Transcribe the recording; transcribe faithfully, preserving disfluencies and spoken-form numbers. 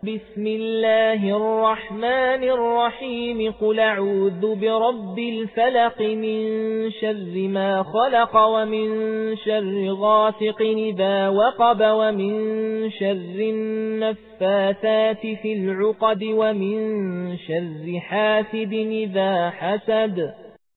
بسم الله الرحمن الرحيم قل أعوذ برب الفلق من شر ما خلق ومن شر غاسق إذا وقب ومن شر النفاثات في العقد ومن شر حاسد إذا حسد